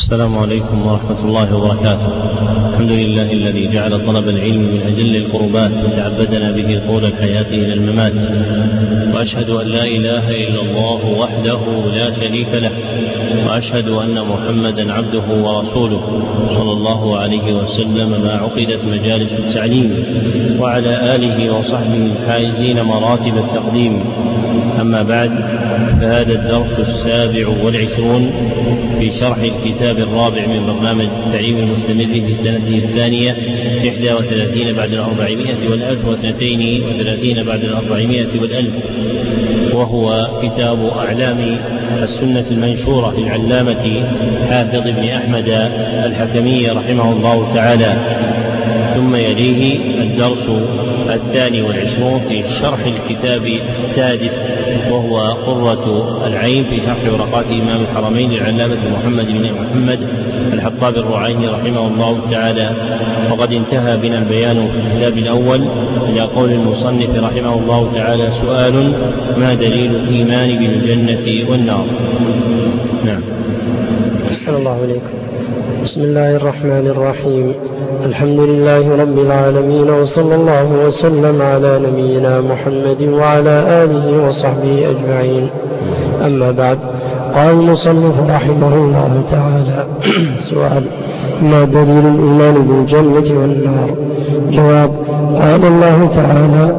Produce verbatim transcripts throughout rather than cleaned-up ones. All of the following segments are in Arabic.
السلام عليكم ورحمة الله وبركاته. الحمد لله الذي جعل طلب العلم من أجل القربات وتعبدنا به طول الحياة إلى الممات، وأشهد أن لا إله إلا الله وحده لا شريك له، وأشهد أن محمدا عبده ورسوله صلى الله عليه وسلم ما عقدت مجالس التعليم، وعلى آله وصحبه الحائزين مراتب التقديم. أما بعد، فهذا الدرس السابع والعشرون في شرح الكتاب الرابع من برنامج تعليم المستمر في سنته الثانية إحدى وثلاثين بعد الأربعمائة والألف واثنتين وثلاثين بعد الأربعمائة والألف، وهو كتاب أعلام السنة المنشورة للعلامة حافظ بن أحمد الحكمي رحمه الله تعالى. ثم يليه الدرس الثاني والعشرون في شرح الكتاب السادس، وهو قرة العين في شرح ورقات إمام الحرمين للعلامة محمد بن محمد الحطاب الرعيني رحمه الله تعالى. وقد انتهى بنا البيان في الكتاب الأول إلى قول المصنف رحمه الله تعالى: سؤال: ما دليل الإيمان بالجنة والنار؟ نعم. أحسن الله عليكم. بسم الله الرحمن الرحيم. الحمد لله رب العالمين، وصلى الله وسلم على نبينا محمد وعلى آله وصحبه أجمعين. أما بعد، قال المصنف رحمه الله تعالى: سؤال: ما دليل الإيمان بالجنة والنار؟ جواب: قال الله تعالى: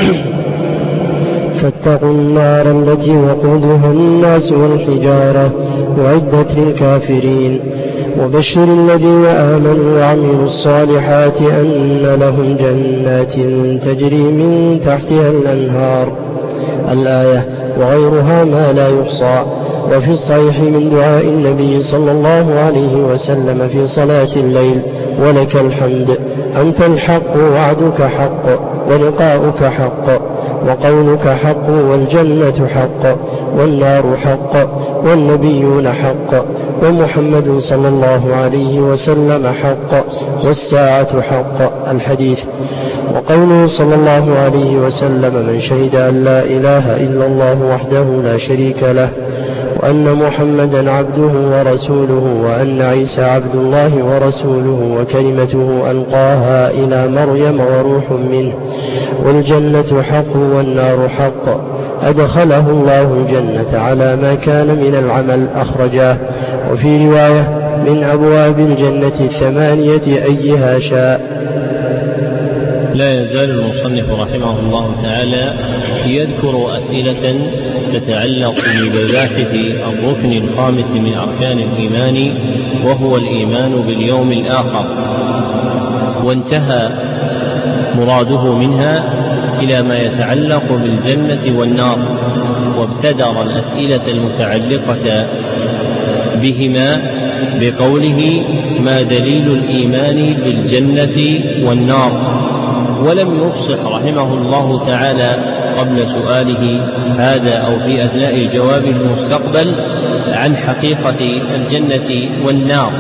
فاتقوا النار التي وقودها الناس والحجارة وعدت للكافرين، وبشر الذين آمنوا وعملوا الصالحات أن لهم جنات تجري من تحتها الأنهار. الآية، وغيرها ما لا يحصى. وفي الصحيح من دعاء النبي صلى الله عليه وسلم في صلاة الليل: ولك الحمد، أنت الحق، وعدك حق، ولقاؤك حق، وقولك حق، والجنة حق، والنار حق، والنبيون حق، ومحمد صلى الله عليه وسلم حق، والساعة حق. الحديث. وقوله صلى الله عليه وسلم: من شهد أن لا إله إلا الله وحده لا شريك له، وأن محمدا عبده ورسوله، وأن عيسى عبد الله ورسوله وكلمته ألقاها إلى مريم وروح منه، والجنة حق والنار حق، أدخله الله الجنة على ما كان من العمل. أخرجاه. وفي رواية: من أبواب الجنة الثمانية أيها شاء. لا يزال المصنف رحمه الله تعالى يذكر أسئلة تتعلق بمباحث الركن الخامس من أركان الإيمان، وهو الإيمان باليوم الآخر، وانتهى مراده منها إلى ما يتعلق بالجنة والنار، وابتدر الأسئلة المتعلقة بهما بقوله: ما دليل الإيمان بالجنة والنار؟ ولم يفصح رحمه الله تعالى قبل سؤاله هذا أو في أثناء الجواب المستقبل عن حقيقة الجنة والنار.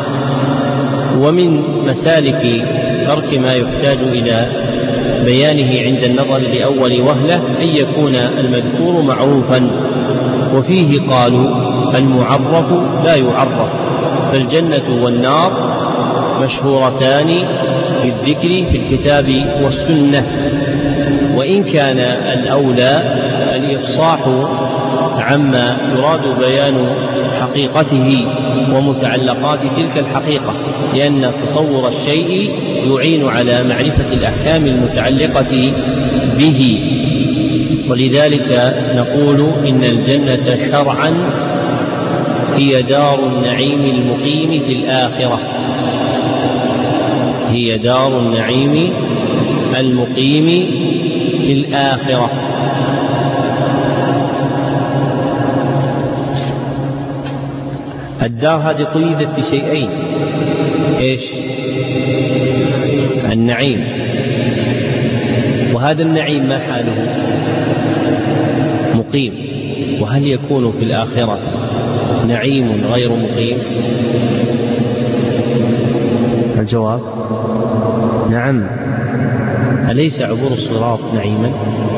ومن مسالك ترك ما يحتاج إلى بيانه عند النظر لأول وهلة أن يكون المذكور معروفا، وفيه قالوا: المعرف لا يعرف، فالجنة والنار مشهورتان بالذكر في الكتاب والسنة، وإن كان الأولى الإفصاح عما يراد بيان حقيقته ومتعلقات تلك الحقيقة، لأن تصور الشيء يعين على معرفة الأحكام المتعلقة به. ولذلك نقول إن الجنة شرعا هي دار النعيم المقيم في الآخرة، هي دار النعيم المقيم في الآخرة. الدار هذه قيدت بشيئين: إيش؟ النعيم، وهذا النعيم ما حاله؟ مقيم. وهل يكون في الآخرة نعيم غير مقيم؟ الجواب: نعم. أليس عبور الصراط نعيما؟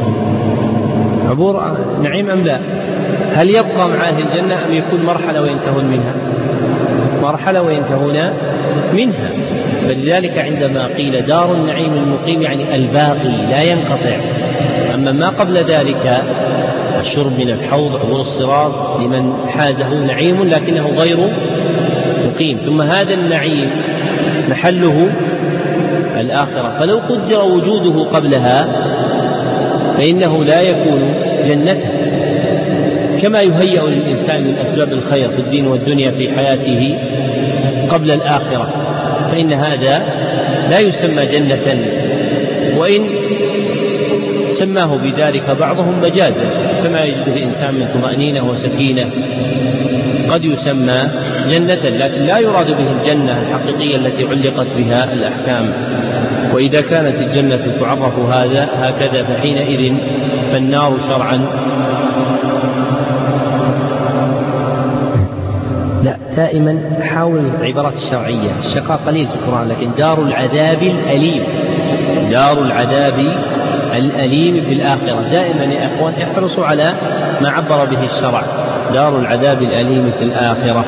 عبور نعيم أم لا؟ هل يبقى معاه الجنة أم يكون مرحلة وينتهون منها؟ مرحلة وينتهون منها. فلذلك عندما قيل دار النعيم المقيم يعني الباقي لا ينقطع. أما ما قبل ذلك الشرب من الحوض عبور الصراط لمن حازه نعيم لكنه غير مقيم. ثم هذا النعيم محله الآخرة، فلو قدر وجوده قبلها فإنه لا يكون جنته، كما يهيأ للإنسان من أسباب الخير في الدين والدنيا في حياته قبل الآخرة، فإن هذا لا يسمى جنة، وإن سماه بذلك بعضهم مجازا، كما يجد الإنسان من طمأنينة وسكينة قد يسمى جنة، لكن لا يراد به الجنة الحقيقية التي علقت بها الأحكام. وإذا كانت الجنة تعرف هذا هكذا فحينئذ فالنار شرعا لا. دائما حاول العبارات الشرعية، الشقاء قليل في القرآن، لكن دار العذاب الأليم، دار العذاب الأليم في الآخرة. دائما يا أخوان احرصوا على ما عبر به الشرع، دار العذاب الأليم في الآخرة.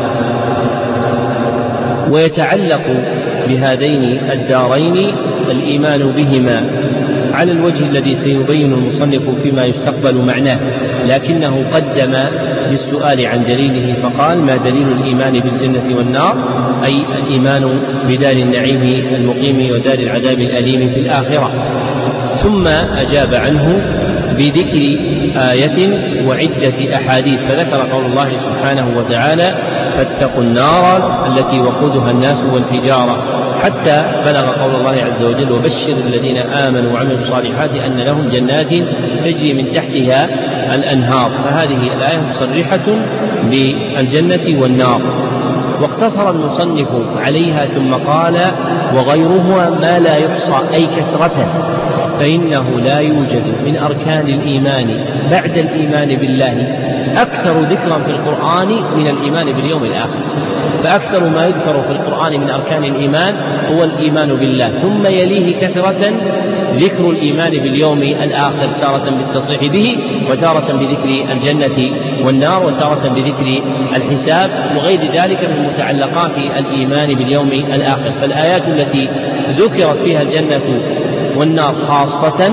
ويتعلق بهذين الدارين الإيمان بهما على الوجه الذي سيبين المصنف فيما يستقبل معناه، لكنه قدم للسؤال عن دليله فقال: ما دليل الإيمان بالجنة والنار؟ أي الإيمان بدار النعيم المقيم ودار العذاب الأليم في الآخرة. ثم أجاب عنه بذكر آية وعدة أحاديث، فذكر قول الله سبحانه وتعالى: فاتقوا النار التي وقودها الناس والحجارة، حتى بلغ قول الله عز وجل: وبشر الذين آمنوا وعملوا الصالحات أن لهم جنات تجري من تحتها الأنهار. فهذه الآية مصرحة بالجنة والنار، واقتصر المصنف عليها ثم قال: وغيرها ما لا يحصى، أي كثرة، فإنه لا يوجد من أركان الإيمان بعد الإيمان بالله أكثر ذكرا في القرآن من الإيمان باليوم الآخر. فأكثر ما يذكر في القرآن من أركان الإيمان هو الإيمان بالله، ثم يليه كثرة ذكر الإيمان باليوم الآخر، تارة بالتصريح به، وتارة بذكر الجنة والنار، وتارة بذكر الحساب، وغير ذلك من متعلقات الإيمان باليوم الآخر. فالآيات التي ذكرت فيها الجنة والنار خاصة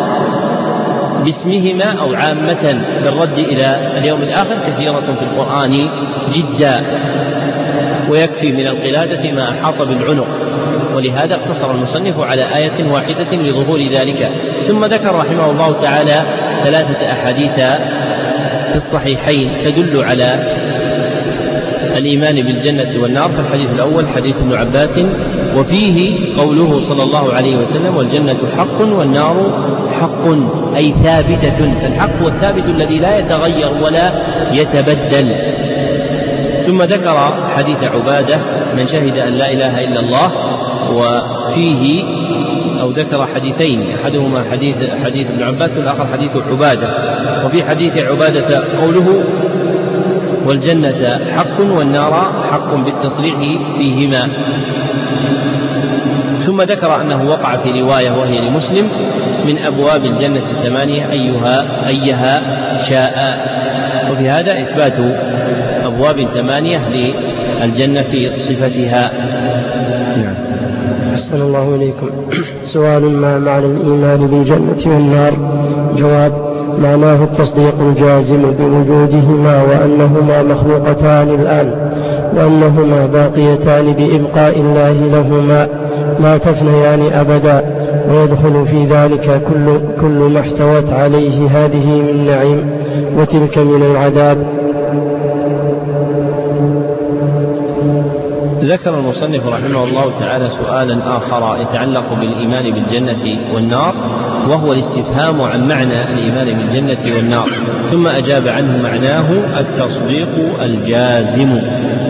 باسمهما أو عامة بالرد إلى اليوم الآخر كثيرة في القرآن جدا، ويكفي من القلادة ما أحاط بالعنق، ولهذا اقتصر المصنف على آية واحدة لظهور ذلك. ثم ذكر رحمه الله تعالى ثلاثة أحاديث في الصحيحين تدل على الإيمان بالجنة والنار. فالحديث الأول حديث ابن عباس، وفيه قوله صلى الله عليه وسلم: والجنة حق والنار حق، أي ثابتة. فالحق والثابت الذي لا يتغير ولا يتبدل. ثم ذكر حديث عبادة من شهد أن لا إله إلا الله، وفيه أو ذكر حديثين، أحدهما حديث حديث ابن عباس والآخر حديث عبادة. وفي حديث عبادة قوله: والجنة حق والنار حق بالتصريح فيهما. ثم ذكر أنه وقع في رواية وهي لمسلم: من أبواب الجنة الثمانية أيها أيها شاء. وفي هذا إثبات أبواب ثمانية للجنة في صفتها. نعم. أحسن الله إليكم. سؤال: ما معنى الإيمان بالجنة والنار؟ جواب: معناه التصديق الجازم بوجودهما، وأنهما مخلوقتان الآن، وأنهما باقيتان بإبقاء الله لهما، لا تفنيان أبدا، ويدخل في ذلك كل, كل ما احتوت عليه هذه من نعيم وتلك من العذاب. ذكر المصنف رحمه الله تعالى سؤالا آخر يتعلق بالإيمان بالجنة والنار، وهو الاستفهام عن معنى الإيمان بالجنة والنار، ثم أجاب عنه: معناه التصديق الجازم.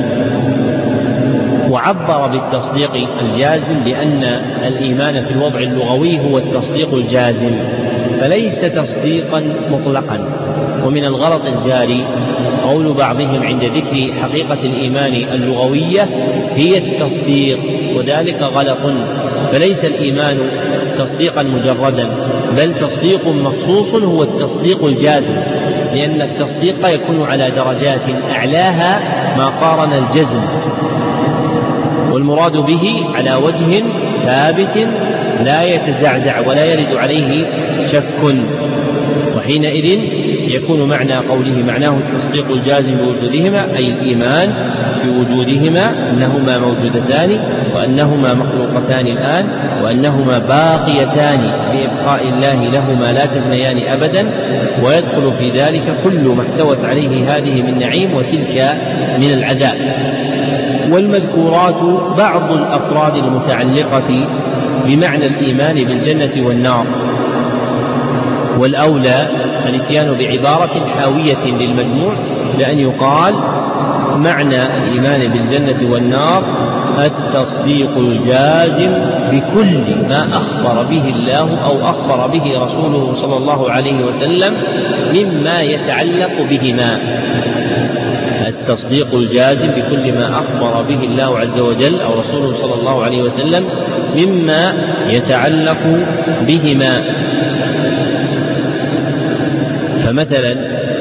وعبر بالتصديق الجازم لأن الإيمان في الوضع اللغوي هو التصديق الجازم، فليس تصديقا مطلقا. ومن الغلط الجاري قول بعضهم عند ذكر حقيقة الإيمان اللغوية هي التصديق، وذلك غلط. فليس الإيمان تصديقا مجردا، بل تصديق مخصوص هو التصديق الجازم. لأن التصديق يكون على درجات أعلاها ما قارن الجزم، والمراد به على وجه ثابت لا يتزعزع ولا يرد عليه شك، وحينئذ يكون معنى قوله معناه التصديق الجازم بوجودهما أي الإيمان بوجودهما، أنهما موجودتان وأنهما مخلوقتان الآن وأنهما باقيتان بإبقاء الله لهما لا تفنيان أبدا، ويدخل في ذلك كل ما احتوت عليه هذه من نعيم وتلك من العذاب. والمذكورات بعض الأفراد المتعلقة بمعنى الإيمان بالجنة والنار، والأولى الاتيان بعبارة حاوية للمجموع، لأن يقال معنى الإيمان بالجنة والنار التصديق الجازم بكل ما أخبر به الله أو أخبر به رسوله صلى الله عليه وسلم مما يتعلق بهما، التصديق الجازم بكل ما أخبر به الله عز وجل أو رسوله صلى الله عليه وسلم مما يتعلق بهما. فمثلا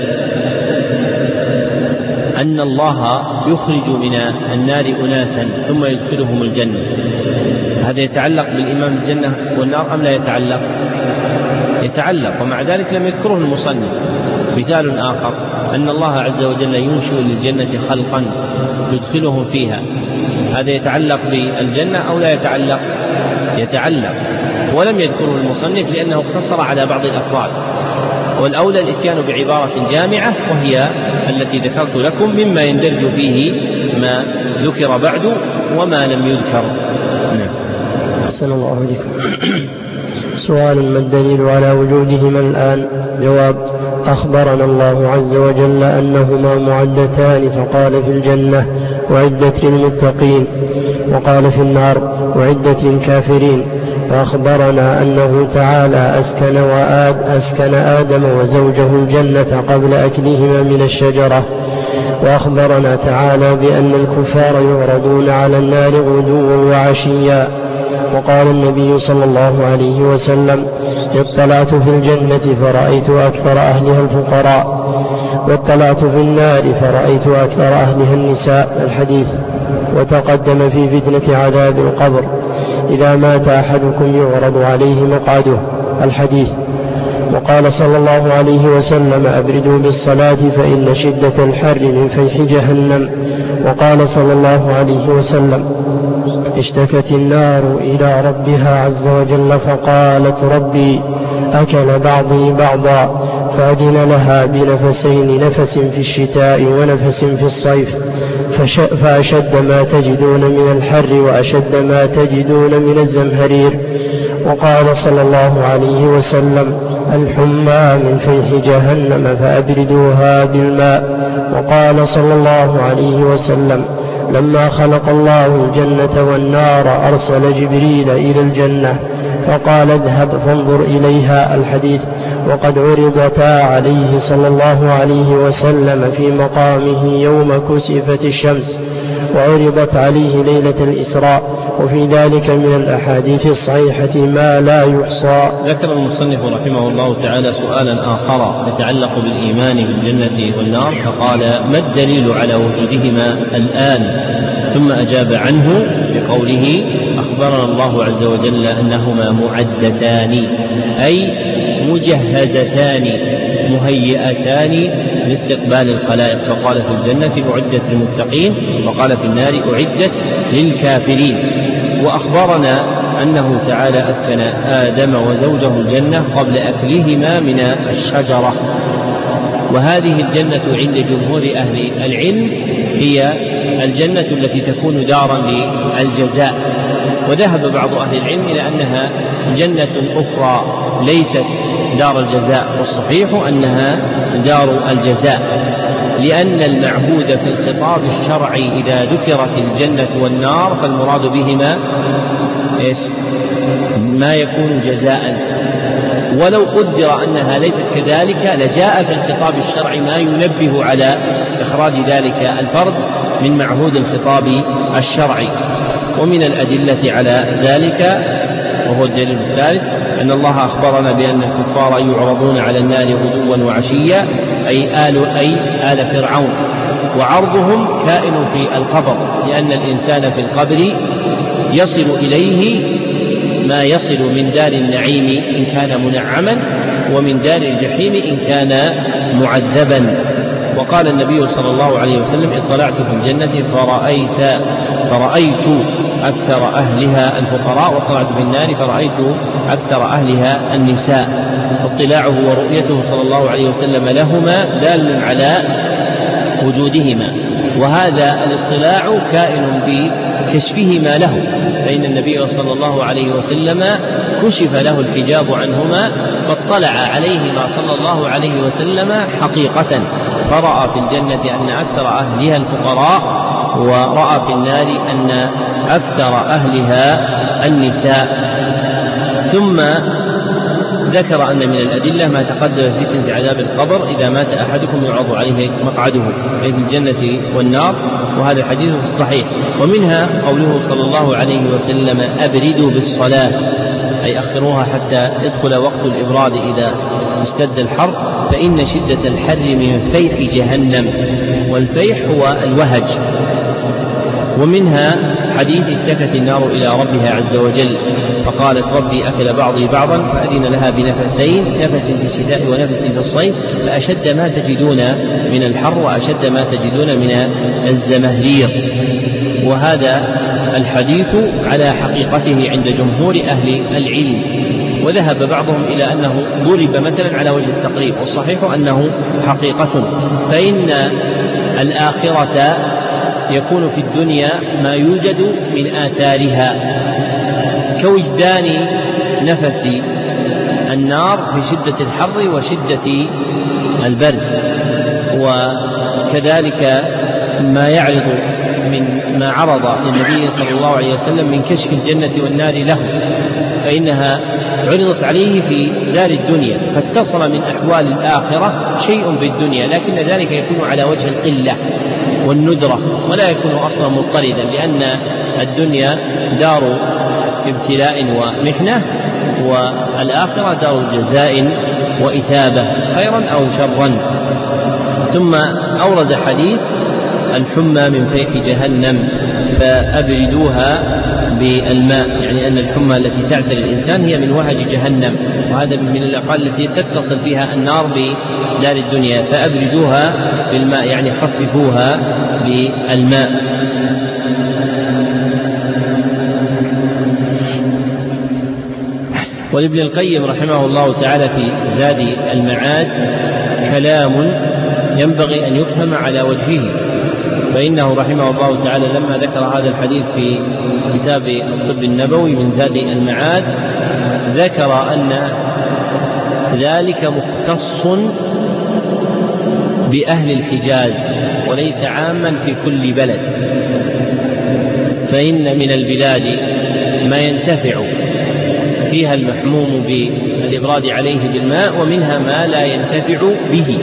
أن الله يخرج من النار أناسا ثم يدخلهم الجنة، هذا يتعلق بالإيمان بالجنة والنار أم لا يتعلق؟ يتعلق، ومع ذلك لم يذكره المصنف. مثال آخر أن الله عز وجل ينشئ للجنة خلقا يدخلهم فيها، هذا يتعلق بالجنة أو لا يتعلق؟ يتعلق، ولم يذكره المصنف لأنه اقتصر على بعض الأفراد، والأولى الاتيان بعبارة جامعة وهي التي ذكرت لكم مما يندرج فيه ما ذكر بعد وما لم يذكر. أحسن الله عليكم. سؤال: ما الدليل على وجودهما الآن؟ جواب: أخبرنا الله عز وجل أنهما معدتان، فقال في الجنة وعدت للمتقين، وقال في النار وعدت للكافرين. وأخبرنا أنه تعالى أسكن وآد أسكن آدم وزوجه الجنة قبل أكلهما من الشجرة. وأخبرنا تعالى بأن الكفار يعرضون على النار غدوا وعشيا. وقال النبي صلى الله عليه وسلم: اطلعت في الجنة فرأيت أكثر أهلها الفقراء، واطلعت في النار فرأيت أكثر أهلها النساء. الحديث. وتقدم في فتنة عذاب القبر: إذا مات أحدكم يعرض عليه مقعده. الحديث. وقال صلى الله عليه وسلم: أبردوا بالصلاة فإن شدة الحر من فيح جهنم. وقال صلى الله عليه وسلم: اشتكت النار إلى ربها عز وجل فقالت: ربي أكل بعضي بعضا، فأذن لها بنفسين، نفس في الشتاء ونفس في الصيف، فأشد ما تجدون من الحر وأشد ما تجدون من الزمهرير. وقال صلى الله عليه وسلم: الحمى من فيح جهنم فأبردوها بالماء. وقال صلى الله عليه وسلم: لما خلق الله الجنة والنار أرسل جبريل إلى الجنة فقال: اذهب فانظر إليها. الحديث. وقد عرضتا عليه صلى الله عليه وسلم في مقامه يوم كسفت الشمس، وعرضت عليه ليلة الإسراء، وفي ذلك من الأحاديث الصحيحة ما لا يحصى. ذكر المصنف رحمه الله تعالى سؤالا آخر يتعلق بالإيمان بالجنة والنار، فقال: ما الدليل على وجودهما الآن؟ ثم أجاب عنه بقوله: أخبرنا الله عز وجل أنهما معدتان، أي مجهزتان مهيئتان لاستقبال الخلائق، فقال في الجنة أعدت للمتقين، وقال في النار أعدت للكافرين. وأخبرنا أنه تعالى أسكن آدم وزوجه الجنة قبل أكلهما من الشجرة، وهذه الجنة عند جمهور أهل العلم هي الجنة التي تكون دارا للجزاء، وذهب بعض أهل العلم إلى أنها جنة أخرى ليست دار الجزاء، والصحيح أنها دار الجزاء، لأن المعهود في الخطاب الشرعي إذا ذكرت الجنة والنار فالمراد بهما إيش؟ ما يكون جزاء، ولو قدر أنها ليست كذلك لجاء في الخطاب الشرعي ما ينبه على إخراج ذلك الفرد من معهود الخطاب الشرعي. ومن الأدلة على ذلك، وهو الدليل الثالث، أن الله أخبرنا بأن الكفار يعرضون على النار غدوا وعشيا، أي آل أي آل فرعون، وعرضهم كائن في القبر، لأن الإنسان في القبر يصل إليه ما يصل من دار النعيم إن كان منعما، ومن دار الجحيم إن كان معذبا. وقال النبي صلى الله عليه وسلم: اطلعت في الجنة فرأيت فرأيت أكثر أهلها الفقراء، واطلعت في النار فرأيت أكثر أهلها النساء. اطلاعه ورؤيته صلى الله عليه وسلم لهما دال على وجودهما، وهذا الاطلاع كائن بكشفهما له، فإن النبي صلى الله عليه وسلم كشف له الحجاب عنهما فاطلع عليهما صلى الله عليه وسلم حقيقة، فرأى في الجنة أن أكثر أهلها الفقراء، ورأى في النار أن أكثر أهلها النساء. ثم ذكر أن من الأدلة ما تقدم في فتنة عذاب القبر: إذا مات أحدكم يعرض عليه مقعده في الجنة والنار، وهذا الحديث في الصحيح. ومنها قوله صلى الله عليه وسلم: أبردوا بالصلاة، أي أخروها حتى يدخل وقت الإبراد إذا اشتد الحر، فإن شدة الحر من فيح جهنم، والفيح هو الوهج. ومنها حديث: اشتكت النار إلى ربها عز وجل فقالت: ربي أكل بعضي بعضا، فأذن لها بنفسين، نفس في الشتاء ونفس في الصيف، فأشد ما تجدون من الحر وأشد ما تجدون من الزمهرير. وهذا الحديث على حقيقته عند جمهور أهل العلم، وذهب بعضهم إلى أنه ضرب مثلا على وجه التقريب، والصحيح أنه حقيقة، فإن الآخرة يكون في الدنيا ما يوجد من آثارها كوجدان نفس النار في شدة الحر وشدة البرد، وكذلك ما يعرض من ما عرض للنبي صلى الله عليه وسلم من كشف الجنة والنار له، فإنها عرضت عليه في دار الدنيا، فاتصل من أحوال الآخرة شيء في الدنيا، لكن ذلك يكون على وجه القلة والندرة، ولا يكون أصلا مضطردا، لأن الدنيا دار ابتلاء ومحنة، والآخرة دار جزاء وإثابة، خيرا أو شرا. ثم أورد حديث الحمى من فيح جهنم فأبردوها بالماء، يعني أن الحمى التي تعتري الإنسان هي من وهج جهنم، وهذا من الأقوال التي تتصل فيها النار بدار الدنيا، فأبردوها بالماء يعني خففوها بالماء. ولابن القيم رحمه الله تعالى في زاد المعاد كلام ينبغي أن يفهم على وجهه، فإنه رحمه الله تعالى لما ذكر هذا الحديث في كتاب الطب النبوي من زاد المعاد ذكر أن ذلك مختص بأهل الحجاز وليس عاما في كل بلد، فإن من البلاد ما ينتفع فيها المحموم بالإبراد عليه بالماء، ومنها ما لا ينتفع به.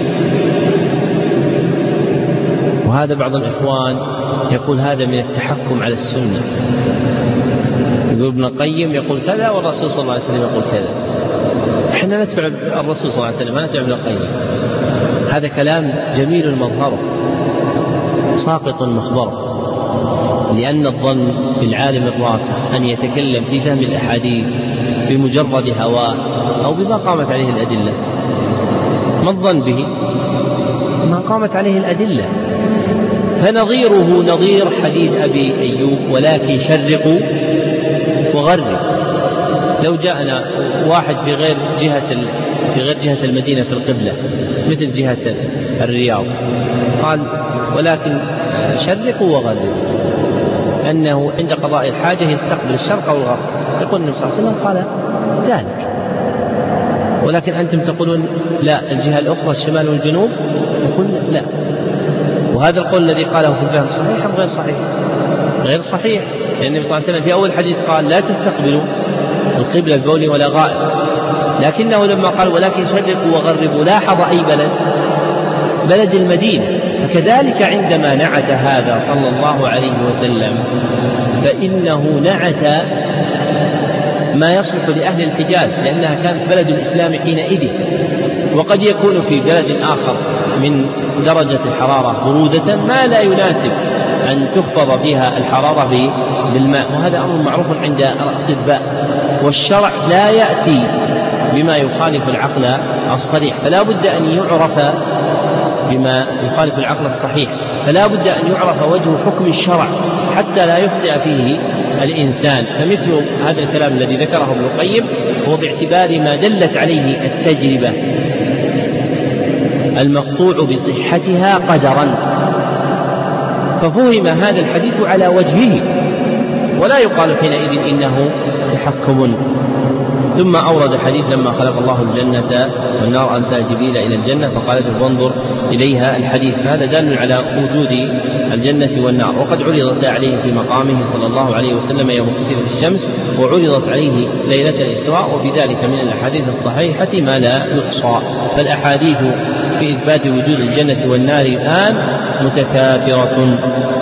وهذا بعض الإخوان يقول هذا من التحكم على السنة، يقول ابن القيم يقول كذا والرسول صلى الله عليه وسلم يقول كذا، احنا نتبع الرسول صلى الله عليه وسلم ما نتبع ابن القيم. هذا كلام جميل مظهره ساقط مخبره، لأن الظن بالعالم الراسخ أن يتكلم في فهم الأحاديث بمجرد هواه أو بما قامت عليه الأدلة. ما الظن به؟ ما قامت عليه الأدلة. فنظيره نظير حديث أبي أيوب: ولكن شرقوا وغربوا. لو جاءنا واحد في غير جهة في غير جهة المدينة في القبلة مثل جهة الرياض قال ولكن شرقوا وغربوا، أنه عند قضاء الحاجة يستقبل الشرق أو الغرب، يقول النبي صلى الله عليه وسلم قال ذلك، ولكن أنتم تقولون لا الجهة الأخرى الشمال والجنوب، يقول لا. وهذا القول الذي قاله في الفهم صحيح أم غير صحيح؟ غير صحيح، لأن النبي صلى الله عليه وسلم في أول حديث قال لا تستقبلوا القبلة ببول ولا غائب، لكنه لما قال ولكن شرقوا وغربوا لاحظ أي بلد؟ بلد المدينة. فكذلك عندما نعت هذا صلى الله عليه وسلم فإنه نعت ما يصلح لأهل الحجاز لأنها كانت بلد الإسلام حينئذ، وقد يكون في بلد آخر من درجة الحرارة برودة ما لا يناسب أن تخفض فيها الحرارة بالماء، وهذا أمر معروف عند الأطباء. والشرع لا يأتي بما يخالف العقل الصريح، فلا بد أن يعرف بما يخالف العقل الصحيح، فلا بد أن يعرف وجه حكم الشرع حتى لا يخطئ فيه الإنسان. فمثل هذا الكلام الذي ذكره ابن القيم هو باعتبار ما دلت عليه التجربة المقطوع بصحتها قدرا، ففهم هذا الحديث على وجهه، ولا يقال حينئذ إنه تحكم. ثم أورد حديث لما خلق الله الجنة والنار أرسل جبريل إلى الجنة فقالت فانظر إليها الحديث، فهذا دال على وجود الجنة والنار، وقد عرضت عليه في مقامه صلى الله عليه وسلم يوم كسفت الشمس، وعرضت عليه ليلة الإسراء، وفي ذلك من الأحاديث الصحيحة ما لا يحصى. فالأحاديث في إثبات وجود الجنة والنار الآن متكاثرة.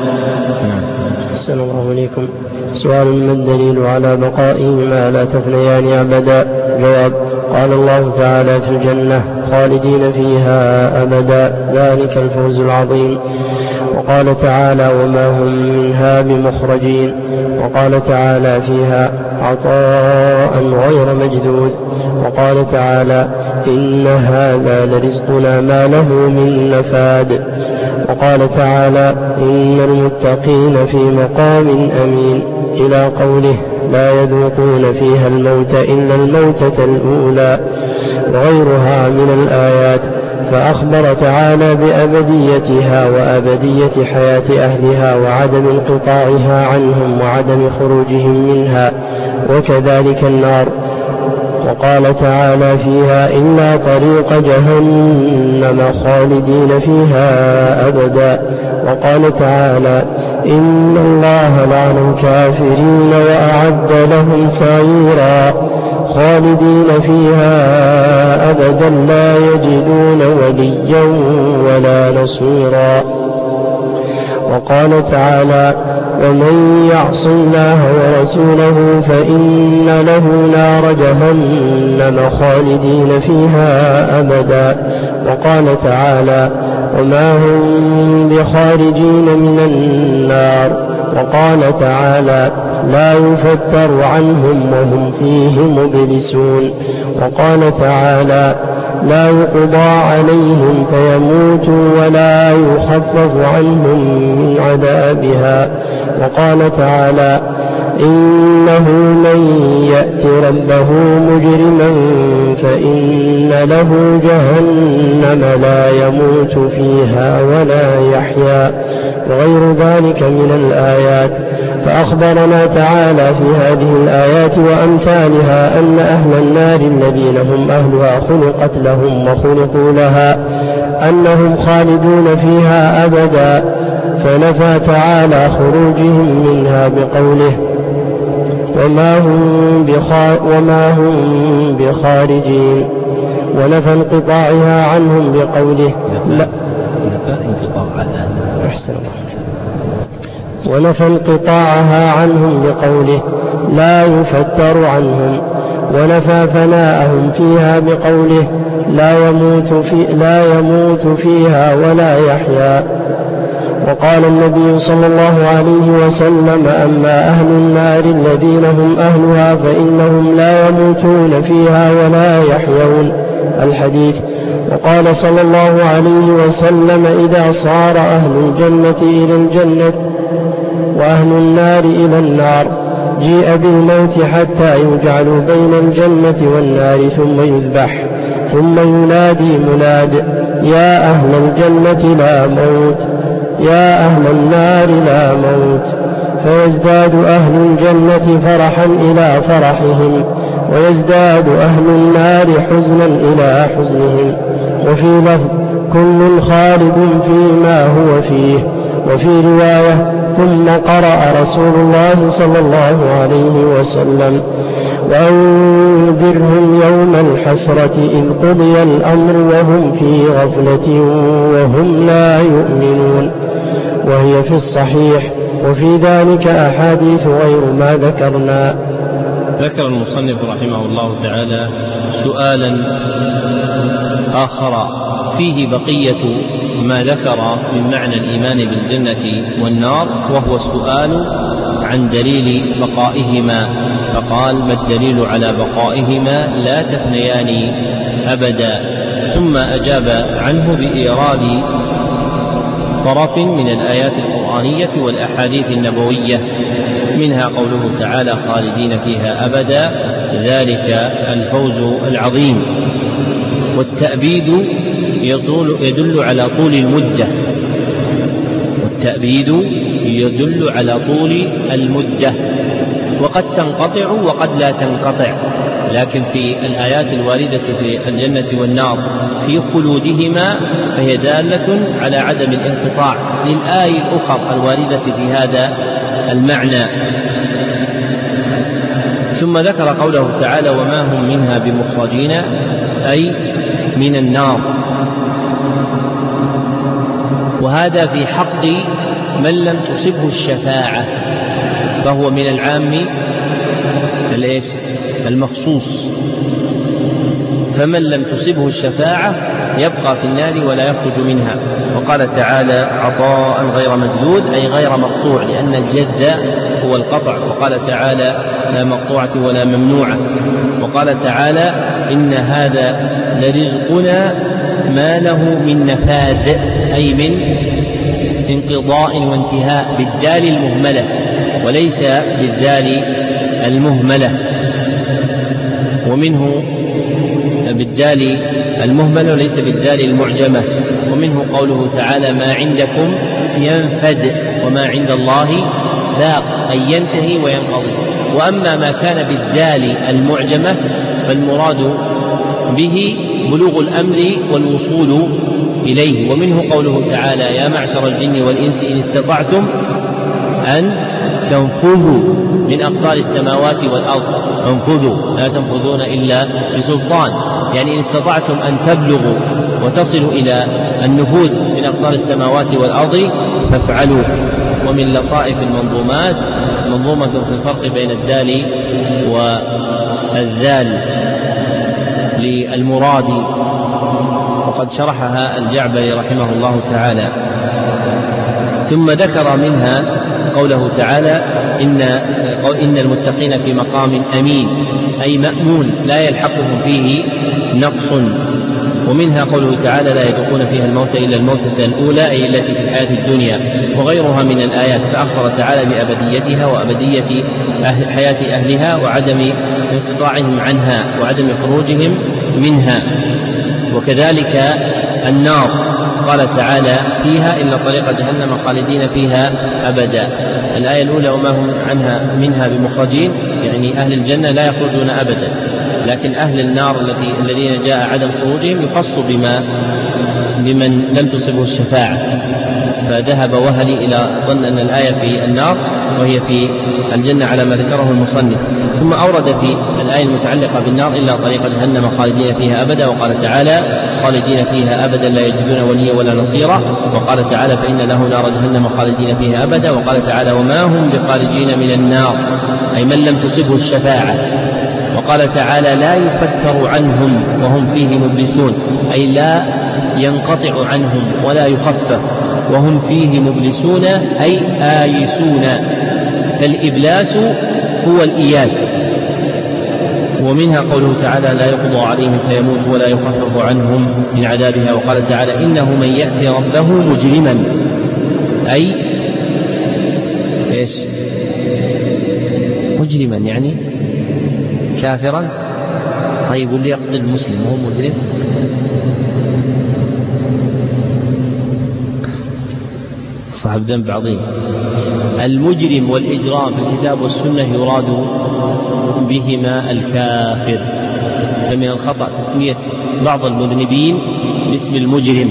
أحسن الله إليكم. سؤال: ما الدليل على بقائهما لا تفنيان أبدا؟ جواب: قال الله تعالى في الجنة: خالدين فيها أبدا، ذلك الفوز العظيم. وقال تعالى: وما هم منها بمخرجين. وقال تعالى فيها: عطاء غير مجذوذ. وقال تعالى: إن هذا لرزقنا ما له من نفاد. وقال تعالى: إن المتقين في مقام أمين، إلى قوله: لا يذوقون فيها الموت إلا الموتة الأولى، وغيرها من الآيات. فأخبر تعالى بأبديتها وأبدية حياة أهلها وعدم انقطاعها عنهم وعدم خروجهم منها، وكذلك النار. وقال تعالى فيها: إلا طريق جهنم خالدين فيها أبدا. وقال تعالى: إن الله لعن الكافرين وأعد لهم سعيرا، خالدين فيها أبدا لا يجدون وليا ولا نصيرا. وقال تعالى: ومن يعص الله ورسوله فإن له نار جهنم خالدين فيها أبدا. وقال تعالى: وما هم بخارجين من النار. وقال تعالى: لا يفتر عنهم وهم فيه مبلسون. وقال تعالى: لا يقضى عليهم فيموتوا ولا يخفف عنهم من عذابها. وقال تعالى: إنه من يأت ربه مجرما فإن له جهنم لا يموت فيها ولا يحيا، وغير ذلك من الآيات. فأخبرنا تعالى في هذه الآيات وأمثالها أن أهل النار الذين هم أهلها خلقت لهم وخلقوا لها أنهم خالدون فيها أبدا، فنفى تعالى خروجهم منها بقوله: وما هم, وما هم بخارجين، ونفى انقطاعها عنهم بقوله: لا أحسن الله. ونفى انقطاعها عنهم بقوله: لا يفتر عنهم. ونفى فناءهم فيها بقوله: لا يموت, في لا يموت فيها ولا يحيا. وقال النبي صلى الله عليه وسلم: أما أهل النار الذين هم أهلها فإنهم لا يموتون فيها ولا يحيون. الحديث. وقال صلى الله عليه وسلم: إذا صار أهل الجنة إلى الجنة وأهل النار إلى النار جيء بالموت حتى يجعل بين الجنة والنار ثم يذبح، ثم ينادي مناد: يا أهل الجنة لا موت، يا أهل النار لا موت. فيزداد أهل الجنة فرحا إلى فرحهم، ويزداد أهل النار حزنا إلى حزنهم. وفي لفظ: كل خالد فيما هو فيه. وفي رواية: ثم قرأ رسول الله صلى الله عليه وسلم: وأنذرهم يوم الحسرة إذ قضي الأمر وهم في غفلة وهم لا يؤمنون. وهي في الصحيح، وفي ذلك أحاديث غير ما ذكرنا. ذكر المصنف رحمه الله تعالى سؤالا آخر فيه بقية ما ذكر من معنى الإيمان بالجنة والنار، وهو السؤال عن دليل بقائهما، فقال: ما الدليل على بقائهما لا تفنيان أبدا. ثم أجاب عنه بإيراد طرف من الآيات القرآنية والأحاديث النبوية، منها قوله تعالى: خالدين فيها أبدا، ذلك الفوز العظيم. والتأبيد يدل على طول المدة، والتأبيد يدل على طول المدة، وقد تنقطع وقد لا تنقطع، لكن في الآيات الواردة في الجنة والنار في خلودهما فهي دالة على عدم الانقطاع للآية الأخرى الواردة في هذا المعنى. ثم ذكر قوله تعالى: وما هم منها بمخرجين، أي من النار، وهذا في حق من لم تصبه الشفاعة، فهو من العام المخصوص، فمن لم تصبه الشفاعة يبقى في النار ولا يخرج منها. وقال تعالى: عطاء غير مجدود، أي غير مقطوع، لأن الجد هو القطع. وقال تعالى: لا مقطوعة ولا ممنوعة. وقال تعالى: إن هذا لرزقنا ما له من نفاد، أي من انقضاء وانتهاء، بالدال المهملة وليس بالدال المهملة، ومنه بالدال المهملة وليس بالدال المعجمة. ومنه قوله تعالى: ما عندكم ينفد وما عند الله باق، أي ينتهي وينقضي. وأما ما كان بالدال المعجمة فالمراد به بلوغ الأمر والوصول إليه. ومنه قوله تعالى: يا معشر الجن والإنس إن استطعتم أن تنفذوا من أقطار السماوات والأرض فانفذوا لا تنفذون إلا بسلطان، يعني إن استطعتم أن تبلغوا وتصلوا إلى النفوذ من أقطار السماوات والأرض فافعلوا. ومن لطائف المنظومات منظومة في الفرق بين الدال والذال للمراد، وقد شرحها الجعبري رحمه الله تعالى. ثم ذكر منها قوله تعالى: إن, إن المتقين في مقام أمين، أي مأمون لا يلحقهم فيه نقص. ومنها قوله تعالى: لا يذوقون فيها الموت إلا الموتة الأولى، أي التي في الحياة الدنيا، وغيرها من الآيات. فأخبر تعالى بأبديتها وأبدية أهل حياة أهلها وعدم انقطاعهم عنها وعدم خروجهم منها. وكذلك النار قال تعالى فيها: إن طريق جهنم خالدين فيها أبدا. الآية الأولى: وما هم عنها منها بمخرجين، يعني أهل الجنة لا يخرجون أبدا، لكن أهل النار التي الذين جاء عدم خروجهم يخص بما بمن لم تصبه الشفاعة. فذهب وهلي إلى ظن أن الآية في النار وهي في الجنة على ما ذكره المصنف. ثم أورد في الآية المتعلقة بالنار: إلا طريق جهنم خالدين فيها أبدا. وقال تعالى: خالدين فيها أبدا لا يجدون وليا ولا نصيرا. وقال تعالى: فإن له نار جهنم خالدين فيها أبدا. وقال تعالى: وما هم بخارجين من النار، أي من لم تصبه الشفاعة. وقال تعالى: لا يفتر عنهم وهم فيه مبلسون، أي لا ينقطع عنهم ولا يخفف وهم فيه مبلسون، أي آيسون. فالإبلاس هو الإياس. ومنها قوله تعالى: لا يقضى عليهم فيموت ولا يخفف عنهم من عذابها. وقال تعالى: إنه من يأتي ربه مجرما، أي إيش؟ مجرما يعني كافرا. طيب واللي يقتل المسلم هو مجرم؟ صاحب ذنب عظيم. المجرم والإجرام في الكتاب والسنة يراد بهما الكافر، فمن الخطأ تسمية بعض المذنبين باسم المجرم.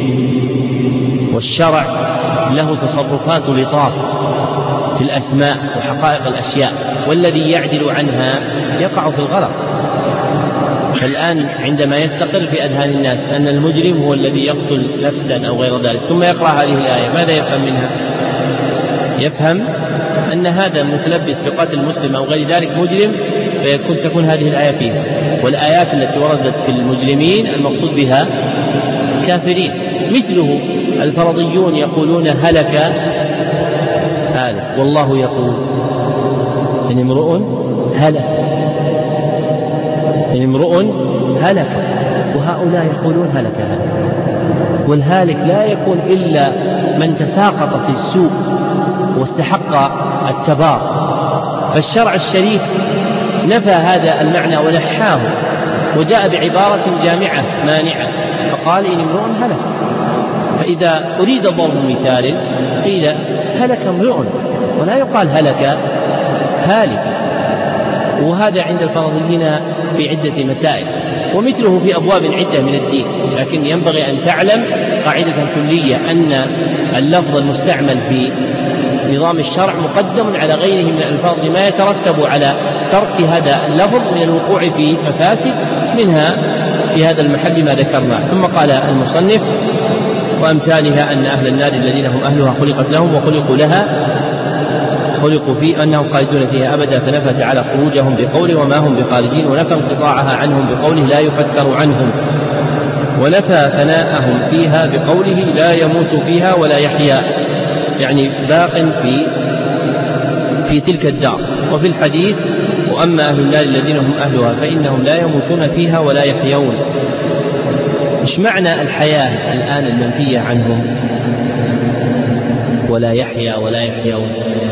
والشرع له تصرفات لطاف في الأسماء وحقائق الأشياء، والذي يعدل عنها يقع في الغلط. فالآن عندما يستقر في أذهان الناس أن المجرم هو الذي يقتل نفسا أو غير ذلك، ثم يقرأ هذه الآية، ماذا يفهم منها؟ يفهم أن هذا متلبس بقتل مسلم أو غير ذلك مجرم، فيكون تكون هذه الآية فيها. والآيات التي وردت في المجرمين المقصود بها كافرين. مثله الفرضيون يقولون هلك هالك، والله يقول إن امرؤ هلك، إن امرؤ هلك، وهؤلاء يقولون هلك هلك. والهالك لا يكون إلا من تساقط في السوء واستحق التبار. فالشرع الشريف نفى هذا المعنى ونحاه وجاء بعبارة جامعة مانعة فقال إن امرؤ هلك. فإذا أريد ضرب مثال قيل هلك امرؤ ولا يقال هلك هالك. وهذا عند الفرضيين في عدة مسائل، ومثله في أبواب عدة من الدين. لكن ينبغي أن تعلم قاعدة كلية أن اللفظ المستعمل في نظام الشرع مقدم على غيره من الألفاظ لما يترتب على ترك هذا اللفظ من الوقوع في مفاسد، منها في هذا المحل ما ذكرنا. ثم قال المصنف وأمثالها أن أهل النار الذين هم أهلها خلقت لهم وخلقوا لها، خلقوا في أنهم خالدون فيها أبدا، فنفى تعالى خروجهم بقوله وما هم بخالدين، ونفى انقطاعها عنهم بقوله لا يفتر عنهم، ونفى ثناءهم فيها بقوله لا يموت فيها ولا يحيا، يعني باق في في تلك الدار. وفي الحديث وأما أهل النار الذين هم أهلها فإنهم لا يموتون فيها ولا يحيون. مش معنى الحياة الآن المنفية عنهم ولا يحيا ولا يحيون؟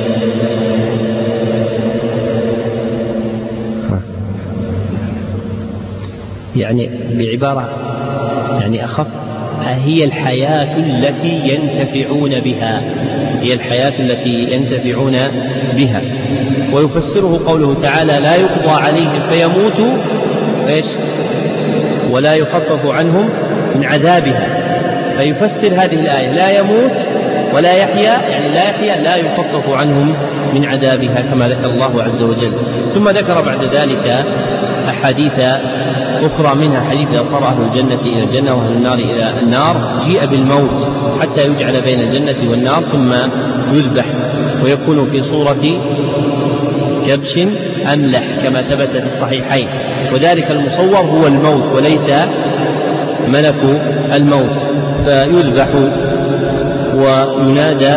يعني بعبارة يعني أخف، هي الحياة التي ينتفعون بها، هي الحياة التي ينتفعون بها. ويفسره قوله تعالى لا يقضى عليهم فيموتوا إيش ولا يخفف عنهم من عذابها. فيفسر هذه الآية لا يموت ولا يحيا، يعني لا يحيا لا يخفف عنهم من عذابها كما ذكر الله عز وجل. ثم ذكر بعد ذلك أحاديث أخرى، منها حديث صار أهل الجنة إلى الجنة وأهل النار إلى النار جيء بالموت حتى يجعل بين الجنة والنار ثم يذبح ويكون في صورة كبش أملح كما ثبت في الصحيحين، وذلك المصور هو الموت وليس ملك الموت. فيذبح وينادى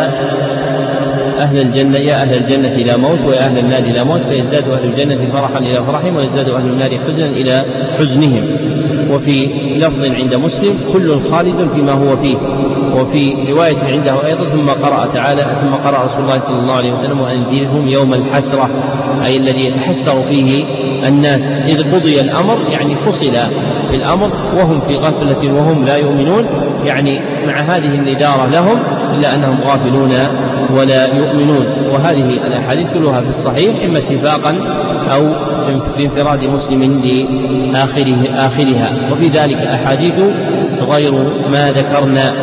أهل الجنة يا أهل الجنة لا موت ويا أهل النار لا موت، فيزداد أهل الجنة فرحا إلى فرحهم ويزداد أهل النار حزنا إلى حزنهم. وفي لفظ عند مسلم كل خالد فيما هو فيه. وفي رواية عنده أيضا ثم قرأ تعالى ثم قرأ رسول الله صلى الله عليه وسلم وأنذرهم يوم الحسرة، أي الذي يتحسر فيه الناس إذ قضي الأمر، يعني فصل في الأمر وهم في غفلة وهم لا يؤمنون، يعني مع هذه الندارة لهم إلا أنهم غافلون ولا يؤمنون. وهذه الأحاديث كلها في الصحيح إما اتفاقا أو بانفراد مسلم لآخره آخرها، وفي ذلك أحاديث غير ما ذكرنا.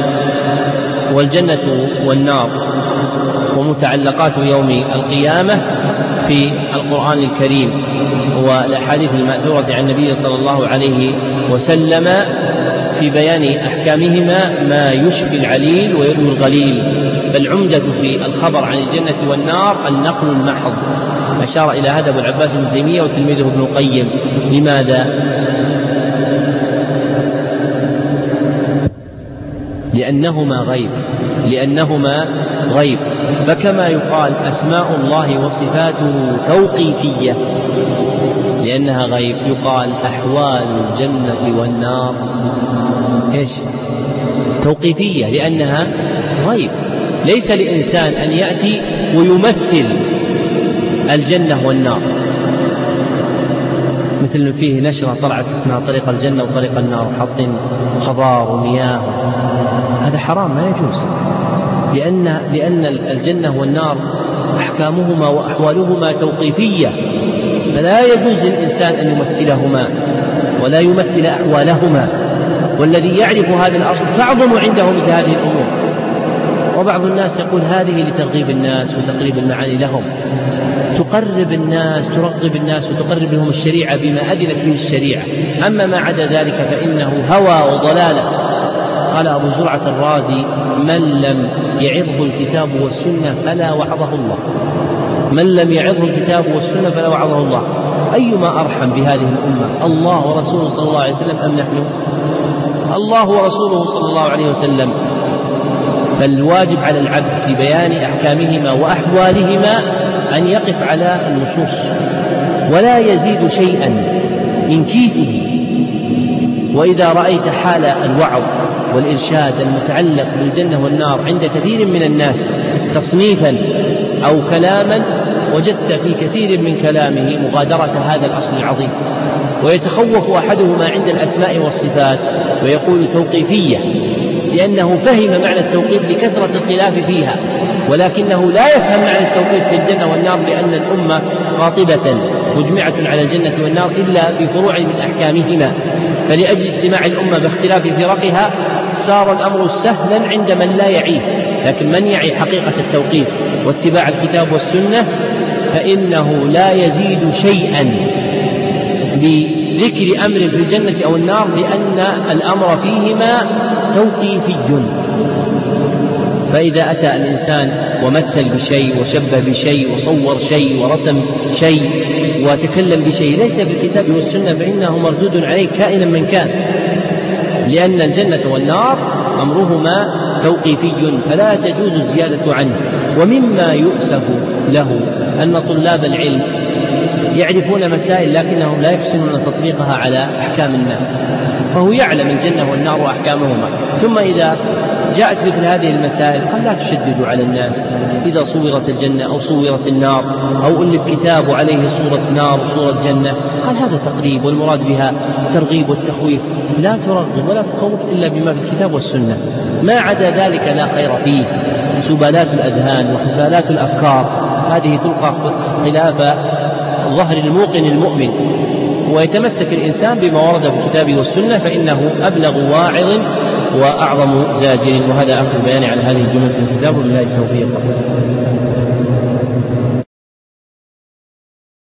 والجنة والنار ومتعلقات يوم القيامة في القرآن الكريم والأحاديث المأثورة عن النبي صلى الله عليه وسلم في بيان أحكامهما ما يشفي العليل ويروي الغليل. فالعمدة في الخبر عن الجنة والنار النقل المحض، أشار إلى هذا أبو العباس بن تيمية وتلميذه ابن القيم. لماذا؟ لأنهما غيب، لأنهما غيب. فكما يقال أسماء الله وصفاته توقيفية لأنها غيب، يقال أحوال الجنة والنار إيش؟ توقيفية لأنها غيب. ليس لإنسان أن يأتي ويمثل الجنة والنار، مثل فيه نشرة طلعت اسمها طريق الجنة وطريق النار وحط خضار ومياه، هذا حرام ما يجوز، لأن لأن الجنة والنار أحكامهما وأحوالهما توقيفية، فلا يجوز للإنسان أن يمثلهما ولا يمثل أحوالهما. والذي يعرف هذا الأصل تعظم عنده مثل هذه الأمور. وبعض الناس يقول هذه لترغيب الناس وتقريب المعاني لهم، تقرب الناس ترغب الناس وتقرب لهم الشريعة بما أذنت به الشريعة. أما ما عدا ذلك فإنه هوى وضلالة. قال أبو زرعة الرازي من لم يعظه الكتاب والسنة فلا وعظه الله، من لم يعظه الكتاب والسنة فلا وعظه الله. أيما أرحم بهذه الأمة، الله ورسوله صلى الله عليه وسلم أم نحن؟ الله ورسوله صلى الله عليه وسلم. فالواجب على العبد في بيان أحكامهما وأحوالهما أن يقف على النصوص ولا يزيد شيئا من كيسه. وإذا رأيت حال الوعظ والإرشاد المتعلق بالجنة والنار عند كثير من الناس تصنيفا أو كلاما، وجدت في كثير من كلامه مغادرة هذا الأصل العظيم، ويتخوف أحدهما عند الأسماء والصفات ويقول توقيفية، لأنه فهم معنى التوقيف لكثرة الخلاف فيها، ولكنه لا يفهم معنى التوقيف في الجنة والنار، لأن الأمة قاطبة مجمعة على الجنة والنار إلا في فروع من أحكامهما. فلأجل اجتماع الأمة باختلاف فرقها صار الأمر سهلا عند من لا يعيه، لكن من يعي حقيقة التوقيف واتباع الكتاب والسنة فإنه لا يزيد شيئا بذكر أمر في الجنة أو النار، لأن الأمر فيهما توقيفي. فإذا أتى الإنسان ومثل بشيء وشبه بشيء وصور شيء ورسم شيء وتكلم بشيء ليس بالكتاب والسنة فإنه مردود عليه كائنا من كان، لأن الجنة والنار أمرهما توقيفي فلا تجوز الزيادة عنه. ومما يؤسف له أن طلاب العلم يعرفون مسائل لكنهم لا يحسنون تطبيقها على أحكام الناس، فهو يعلم الجنة والنار وأحكامهما، ثم إذا جاءت مثل هذه المسائل قال لا تشددوا على الناس، إذا صورت الجنة أو صورت النار أو ألف كتاب عليه صورة نار وصورة جنة، قال هذا تقريب والمراد بها الترغيب والتخويف، لا ترغب ولا تخوف إلا بما في الكتاب والسنة، ما عدا ذلك لا خير فيه. سبالات الأذهان وخزالات الأفكار هذه تلقى خلاف ظهر الموقن المؤمن، ويتمسك الإنسان بما ورد في الكتاب والسنة فإنه أبلغ واعظ وأعظم زاجر. وهذا آخر البيان على هذه الجملة في الكتاب، وبالله التوفيق.